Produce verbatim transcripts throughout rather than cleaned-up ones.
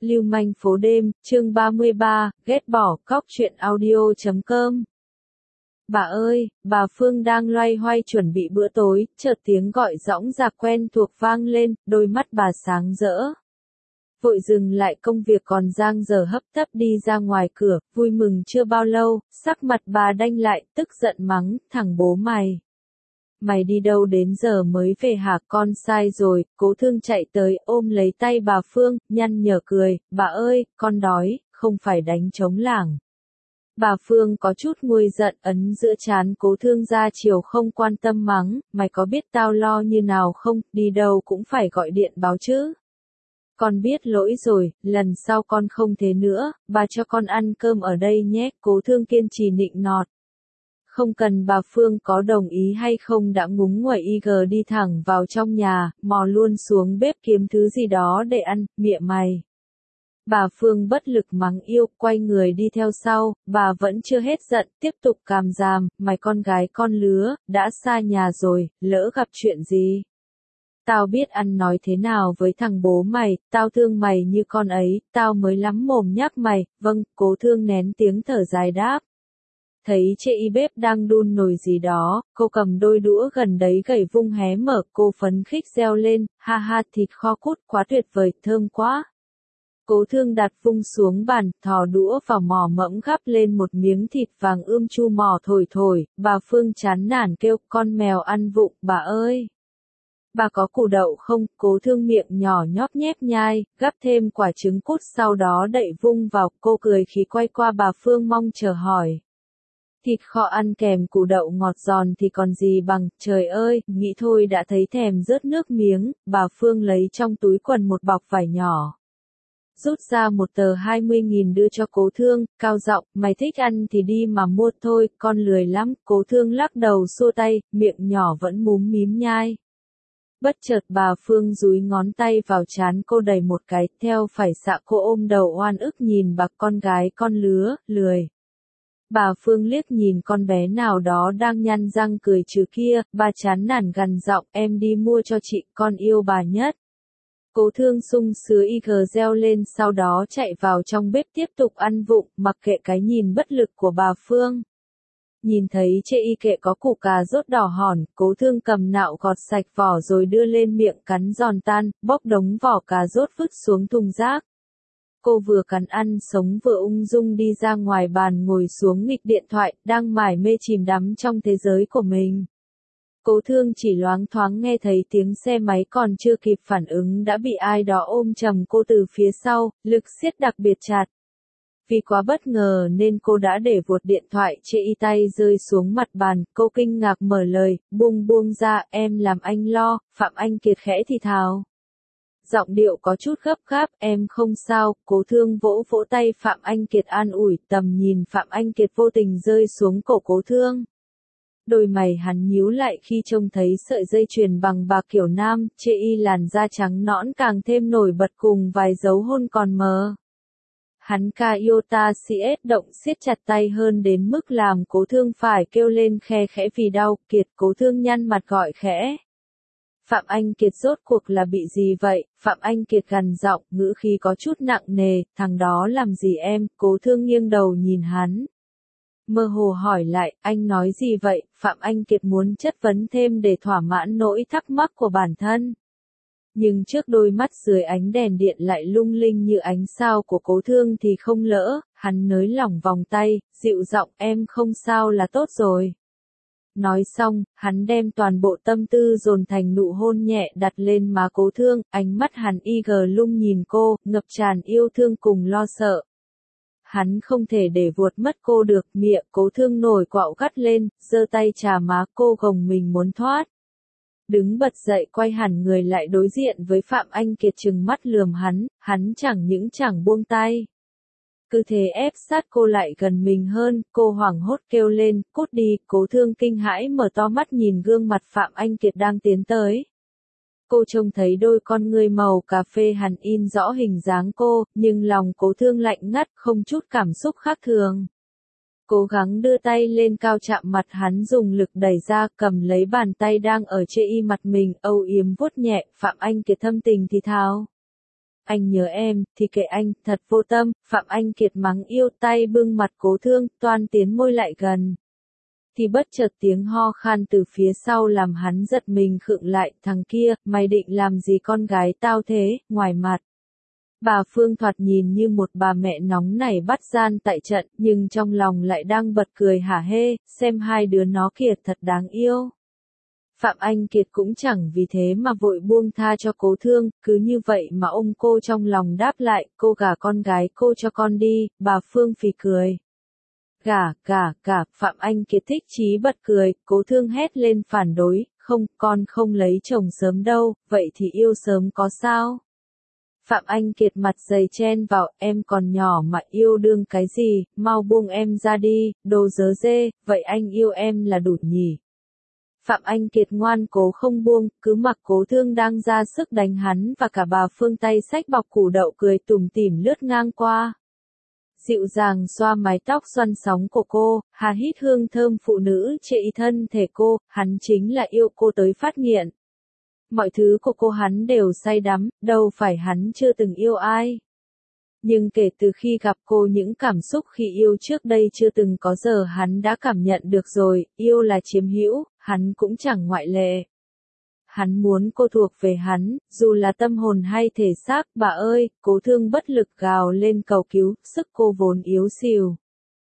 Lưu manh phố đêm, chương ba mươi ba, ghét bỏ, cóc truyện audio chấm com. Bà ơi, bà Phương đang loay hoay chuẩn bị bữa tối, chợt tiếng gọi dõng dạc quen thuộc vang lên, đôi mắt bà sáng rỡ. Vội dừng lại công việc còn dang dở hấp tấp đi ra ngoài cửa, vui mừng chưa bao lâu, sắc mặt bà đanh lại, tức giận mắng, thằng bố mày. Mày đi đâu đến giờ mới về hả? Con sai rồi. Cố Thương chạy tới ôm lấy tay bà Phương, nhăn nhở cười, bà ơi, con đói, không phải đánh trống lảng. Bà Phương có chút nguôi giận ấn giữa trán Cố Thương ra chiều không quan tâm mắng, mày có biết tao lo như nào không, đi đâu cũng phải gọi điện báo chứ. Con biết lỗi rồi, lần sau con không thế nữa, bà cho con ăn cơm ở đây nhé. Cố Thương kiên trì nịnh nọt. Không cần bà Phương có đồng ý hay không đã ngúng nguẩy i giê đi thẳng vào trong nhà, mò luôn xuống bếp kiếm thứ gì đó để ăn, mịa mày. Bà Phương bất lực mắng yêu, quay người đi theo sau, bà vẫn chưa hết giận, tiếp tục càm ràm, mày con gái con lứa, đã xa nhà rồi, lỡ gặp chuyện gì. Tao biết ăn nói thế nào với thằng bố mày, tao thương mày như con ấy, tao mới lắm mồm nhắc mày, vâng. Cố Thương nén tiếng thở dài đáp. Thấy chị y bếp đang đun nồi gì đó, cô cầm đôi đũa gần đấy gẩy vung hé mở, cô phấn khích reo lên, ha ha, thịt kho cút quá tuyệt vời, thơm quá. Cố Thương đặt vung xuống bàn, thò đũa vào mỏ mẫm gắp lên một miếng thịt vàng ươm chu mỏ thổi thổi, bà Phương chán nản kêu, con mèo ăn vụng, bà ơi. Bà có củ đậu không? Cố Thương miệng nhỏ nhóp nhép nhai, gắp thêm quả trứng cút sau đó đậy vung vào, cô cười khí quay qua bà Phương mong chờ hỏi. Thịt kho ăn kèm củ đậu ngọt giòn thì còn gì bằng, trời ơi, nghĩ thôi đã thấy thèm rớt nước miếng. Bà Phương lấy trong túi quần một bọc vải nhỏ. Rút ra một tờ hai mươi nghìn đưa cho Cố Thương, cao giọng, mày thích ăn thì đi mà mua thôi, con lười lắm. Cố Thương lắc đầu xua tay, miệng nhỏ vẫn múm mím nhai. Bất chợt bà Phương dúi ngón tay vào trán cô đầy một cái, theo phải xạ cô ôm đầu oan ức nhìn bà con gái con lứa, lười. Bà Phương liếc nhìn con bé nào đó đang nhăn răng cười trừ kia, bà chán nản gằn giọng, em đi mua cho chị, con yêu bà nhất. Cố Thương sung sứa i giê reo lên sau đó chạy vào trong bếp tiếp tục ăn vụng, mặc kệ cái nhìn bất lực của bà Phương. Nhìn thấy chê y kệ có củ cà rốt đỏ hòn, Cố Thương cầm nạo gọt sạch vỏ rồi đưa lên miệng cắn giòn tan, bóc đống vỏ cà rốt vứt xuống thùng rác. Cô vừa cắn ăn sống vừa ung dung đi ra ngoài bàn ngồi xuống nghịch điện thoại, đang mải mê chìm đắm trong thế giới của mình. Cố Thương chỉ loáng thoáng nghe thấy tiếng xe máy còn chưa kịp phản ứng đã bị ai đó ôm chầm cô từ phía sau, lực siết đặc biệt chặt. Vì quá bất ngờ nên cô đã để vuột điện thoại chê y tay rơi xuống mặt bàn, cô kinh ngạc mở lời, buông buông ra, em làm anh lo. Phạm Anh Kiệt khẽ thì thào. Giọng điệu có chút gấp gáp, em không sao. Cố Thương vỗ vỗ tay Phạm Anh Kiệt an ủi, tầm nhìn Phạm Anh Kiệt vô tình rơi xuống cổ Cố Thương. Đôi mày hắn nhíu lại khi trông thấy sợi dây chuyền bằng bạc kiểu nam, chê y làn da trắng nõn càng thêm nổi bật cùng vài dấu hôn còn mờ. Hắn ca yêu ta si ết động siết chặt tay hơn đến mức làm Cố Thương phải kêu lên khe khẽ vì đau. Kiệt. Cố Thương nhăn mặt gọi khẽ. Phạm Anh Kiệt rốt cuộc là bị gì vậy? Phạm Anh Kiệt gằn giọng, ngữ khí có chút nặng nề, thằng đó làm gì em? Cố Thương nghiêng đầu nhìn hắn. Mơ hồ hỏi lại, anh nói gì vậy? Phạm Anh Kiệt muốn chất vấn thêm để thỏa mãn nỗi thắc mắc của bản thân. Nhưng trước đôi mắt dưới ánh đèn điện lại lung linh như ánh sao của Cố Thương thì không lỡ, hắn nới lỏng vòng tay, dịu giọng, em không sao là tốt rồi. Nói xong, hắn đem toàn bộ tâm tư dồn thành nụ hôn nhẹ đặt lên má Cố Thương, ánh mắt hắn i giê lung nhìn cô, ngập tràn yêu thương cùng lo sợ. Hắn không thể để vuột mất cô được, miệng Cố Thương nổi quạo gắt lên, giơ tay chà má cô gồng mình muốn thoát. Đứng bật dậy quay hẳn người lại đối diện với Phạm Anh Kiệt trừng mắt lườm hắn, hắn chẳng những chẳng buông tay. Cứ thế ép sát cô lại gần mình hơn, cô hoảng hốt kêu lên, cút đi. Cố Thương kinh hãi mở to mắt nhìn gương mặt Phạm Anh Kiệt đang tiến tới. Cô trông thấy đôi con ngươi màu cà phê hằn in rõ hình dáng cô, nhưng lòng Cố Thương lạnh ngắt, không chút cảm xúc khác thường. Cố gắng đưa tay lên cao chạm mặt hắn dùng lực đẩy ra, cầm lấy bàn tay đang ở chê y mặt mình, âu yếm vuốt nhẹ. Phạm Anh Kiệt thâm tình thì thào. Anh nhớ em, thì kệ anh, thật vô tâm, Phạm Anh Kiệt mắng yêu tay bưng mặt Cố Thương, toan tiến môi lại gần. Thì bất chợt tiếng ho khan từ phía sau làm hắn giật mình khựng lại, thằng kia, mày định làm gì con gái tao thế, ngoài mặt. Bà Phương thoạt nhìn như một bà mẹ nóng nảy bắt gian tại trận, nhưng trong lòng lại đang bật cười hả hê, xem hai đứa nó kìa thật đáng yêu. Phạm Anh Kiệt cũng chẳng vì thế mà vội buông tha cho Cố Thương, cứ như vậy mà ôm cô trong lòng đáp lại, cô gả con gái cô cho con đi, bà Phương phì cười. Gả, gả, gả, Phạm Anh Kiệt thích chí bật cười, Cố Thương hét lên phản đối, không, con không lấy chồng sớm đâu, vậy thì yêu sớm có sao? Phạm Anh Kiệt mặt dày chen vào, em còn nhỏ mà yêu đương cái gì, mau buông em ra đi, đồ dớ dê, vậy anh yêu em là đủ nhỉ? Phạm Anh Kiệt ngoan cố không buông, cứ mặc Cố Thương đang ra sức đánh hắn và cả bà Phương tay xách bọc củ đậu cười tủm tỉm lướt ngang qua. Dịu dàng xoa mái tóc xoăn sóng của cô, hà hít hương thơm phụ nữ chệ thân thể cô, hắn chính là yêu cô tới phát nghiện. Mọi thứ của cô hắn đều say đắm, đâu phải hắn chưa từng yêu ai. Nhưng kể từ khi gặp cô những cảm xúc khi yêu trước đây chưa từng có giờ hắn đã cảm nhận được rồi, yêu là chiếm hữu, hắn cũng chẳng ngoại lệ. Hắn muốn cô thuộc về hắn, dù là tâm hồn hay thể xác, bà ơi, Cố Thương bất lực gào lên cầu cứu, sức cô vốn yếu xìu.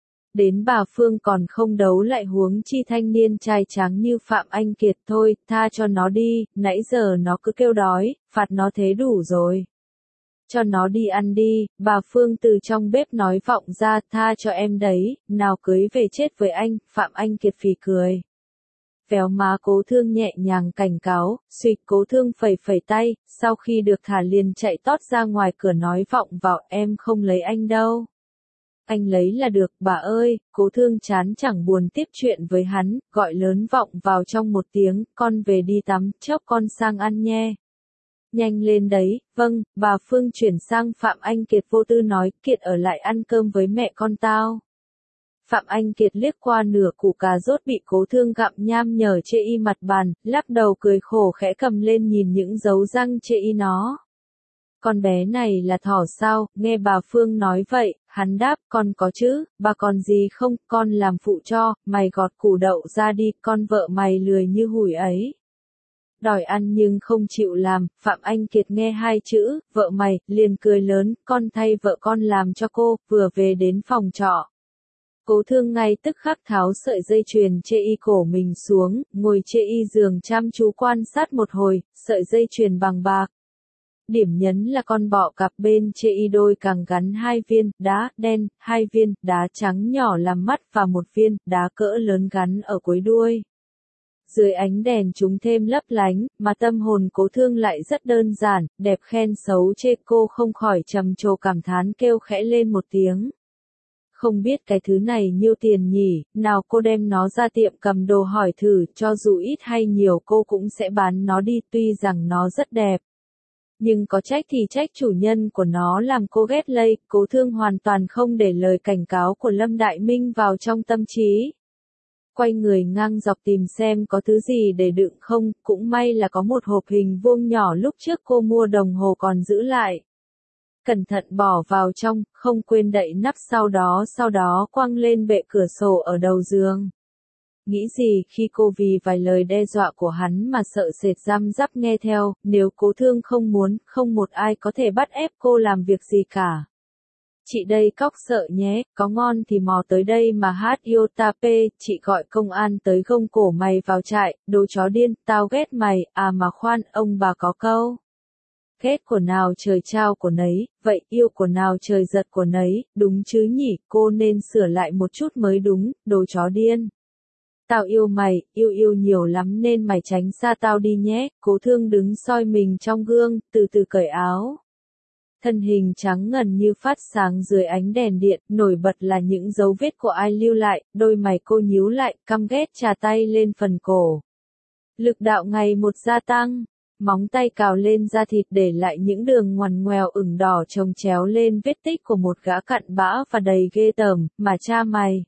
Đến bà Phương còn không đấu lại huống chi thanh niên trai tráng như Phạm Anh Kiệt thôi, tha cho nó đi, nãy giờ nó cứ kêu đói, phạt nó thế đủ rồi. Cho nó đi ăn đi, bà Phương từ trong bếp nói vọng ra, tha cho em đấy, nào cưới về chết với anh, Phạm Anh Kiệt phì cười. Véo má Cố Thương nhẹ nhàng cảnh cáo, suýt Cố Thương phẩy phẩy tay, sau khi được thả liền chạy tót ra ngoài cửa nói vọng vào, em không lấy anh đâu. Anh lấy là được, bà ơi, Cố Thương chán chẳng buồn tiếp chuyện với hắn, gọi lớn vọng vào trong một tiếng, con về đi tắm, chốc con sang ăn nhé. Nhanh lên đấy, vâng, bà Phương chuyển sang Phạm Anh Kiệt vô tư nói, Kiệt ở lại ăn cơm với mẹ con tao. Phạm Anh Kiệt liếc qua nửa củ cà rốt bị Cố Thương gặm nham nhở chê y mặt bàn, lắc đầu cười khổ khẽ cầm lên nhìn những dấu răng chê y nó. Con bé này là thỏ sao, nghe bà Phương nói vậy, hắn đáp, con có chứ, bà còn gì không, con làm phụ cho, mày gọt củ đậu ra đi, con vợ mày lười như hủi ấy. Đòi ăn nhưng không chịu làm, Phạm Anh Kiệt nghe hai chữ, vợ mày, liền cười lớn, con thay vợ con làm cho cô, vừa về đến phòng trọ. Cố Thương ngay tức khắc tháo sợi dây chuyền chê y cổ mình xuống, ngồi chê y giường chăm chú quan sát một hồi, sợi dây chuyền bằng bạc. Điểm nhấn là con bọ cặp bên chê y đôi càng gắn hai viên đá đen, hai viên đá trắng nhỏ làm mắt và một viên đá cỡ lớn gắn ở cuối đuôi. Dưới ánh đèn chúng thêm lấp lánh, mà tâm hồn Cố Thương lại rất đơn giản, đẹp khen xấu chê cô không khỏi trầm trồ cảm thán kêu khẽ lên một tiếng. Không biết cái thứ này nhiêu tiền nhỉ, nào cô đem nó ra tiệm cầm đồ hỏi thử, cho dù ít hay nhiều cô cũng sẽ bán nó đi, tuy rằng nó rất đẹp. Nhưng có trách thì trách chủ nhân của nó làm cô ghét lây, Cố Thương hoàn toàn không để lời cảnh cáo của Lâm Đại Minh vào trong tâm trí. Quay người ngang dọc tìm xem có thứ gì để đựng không, cũng may là có một hộp hình vuông nhỏ lúc trước cô mua đồng hồ còn giữ lại. Cẩn thận bỏ vào trong, không quên đậy nắp sau đó sau đó quăng lên bệ cửa sổ ở đầu giường. Nghĩ gì khi cô vì vài lời đe dọa của hắn mà sợ sệt răm rắp nghe theo, nếu Cố Thương không muốn, không một ai có thể bắt ép cô làm việc gì cả. Chị đây cóc sợ nhé, có ngon thì mò tới đây mà hát yêu ta pê, chị gọi công an tới gông cổ mày vào trại, đồ chó điên, tao ghét mày, à mà khoan, ông bà có câu. Ghét của nào trời trao của nấy, vậy yêu của nào trời giật của nấy, đúng chứ nhỉ, cô nên sửa lại một chút mới đúng, đồ chó điên. Tao yêu mày, yêu yêu nhiều lắm nên mày tránh xa tao đi nhé, Cố Thương đứng soi mình trong gương, từ từ cởi áo. Thân hình trắng ngần như phát sáng dưới ánh đèn điện, nổi bật là những dấu vết của ai lưu lại, đôi mày cô nhíu lại, căm ghét chà tay lên phần cổ. Lực đạo ngày một gia tăng, móng tay cào lên da thịt để lại những đường ngoằn ngoèo ửng đỏ chồng chéo lên vết tích của một gã cặn bã và đầy ghê tởm, mà cha mày.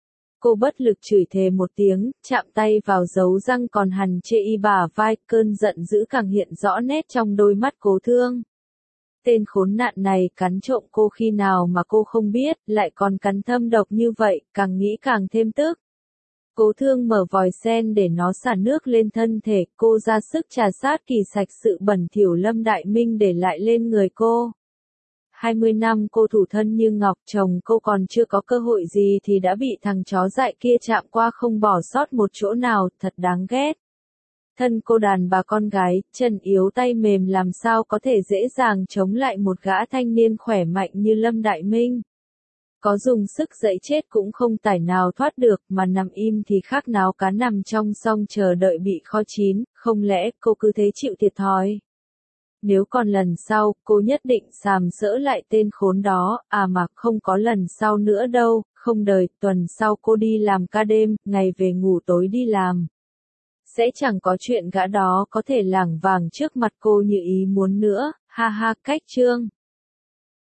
Cô bất lực chửi thề một tiếng, chạm tay vào dấu răng còn hằn chê y bả vai, cơn giận dữ càng hiện rõ nét trong đôi mắt Cố Thương. tên khốn nạn này cắn trộm cô khi nào mà cô không biết, lại còn cắn thâm độc như vậy, càng nghĩ càng thêm tức. Cố Thương mở vòi sen để nó xả nước lên thân thể, cô ra sức trà sát kỳ sạch sự bẩn thỉu Lâm Đại Minh để lại lên người cô. hai mươi năm cô thủ thân như ngọc, chồng cô còn chưa có cơ hội gì thì đã bị thằng chó dại kia chạm qua không bỏ sót một chỗ nào, thật đáng ghét. Thân cô đàn bà con gái, chân yếu tay mềm làm sao có thể dễ dàng chống lại một gã thanh niên khỏe mạnh như Lâm Đại Minh. Có dùng sức dẫy chết cũng không tài nào thoát được, mà nằm im thì khác nào cá nằm trong sông chờ đợi bị kho chín, không lẽ cô cứ thế chịu thiệt thòi? Nếu còn lần sau, cô nhất định sàm sỡ lại tên khốn đó, à mà không có lần sau nữa đâu, không đời, tuần sau cô đi làm ca đêm, ngày về ngủ tối đi làm. Sẽ chẳng có chuyện gã đó có thể lảng vảng trước mặt cô như ý muốn nữa, ha ha. Cách chương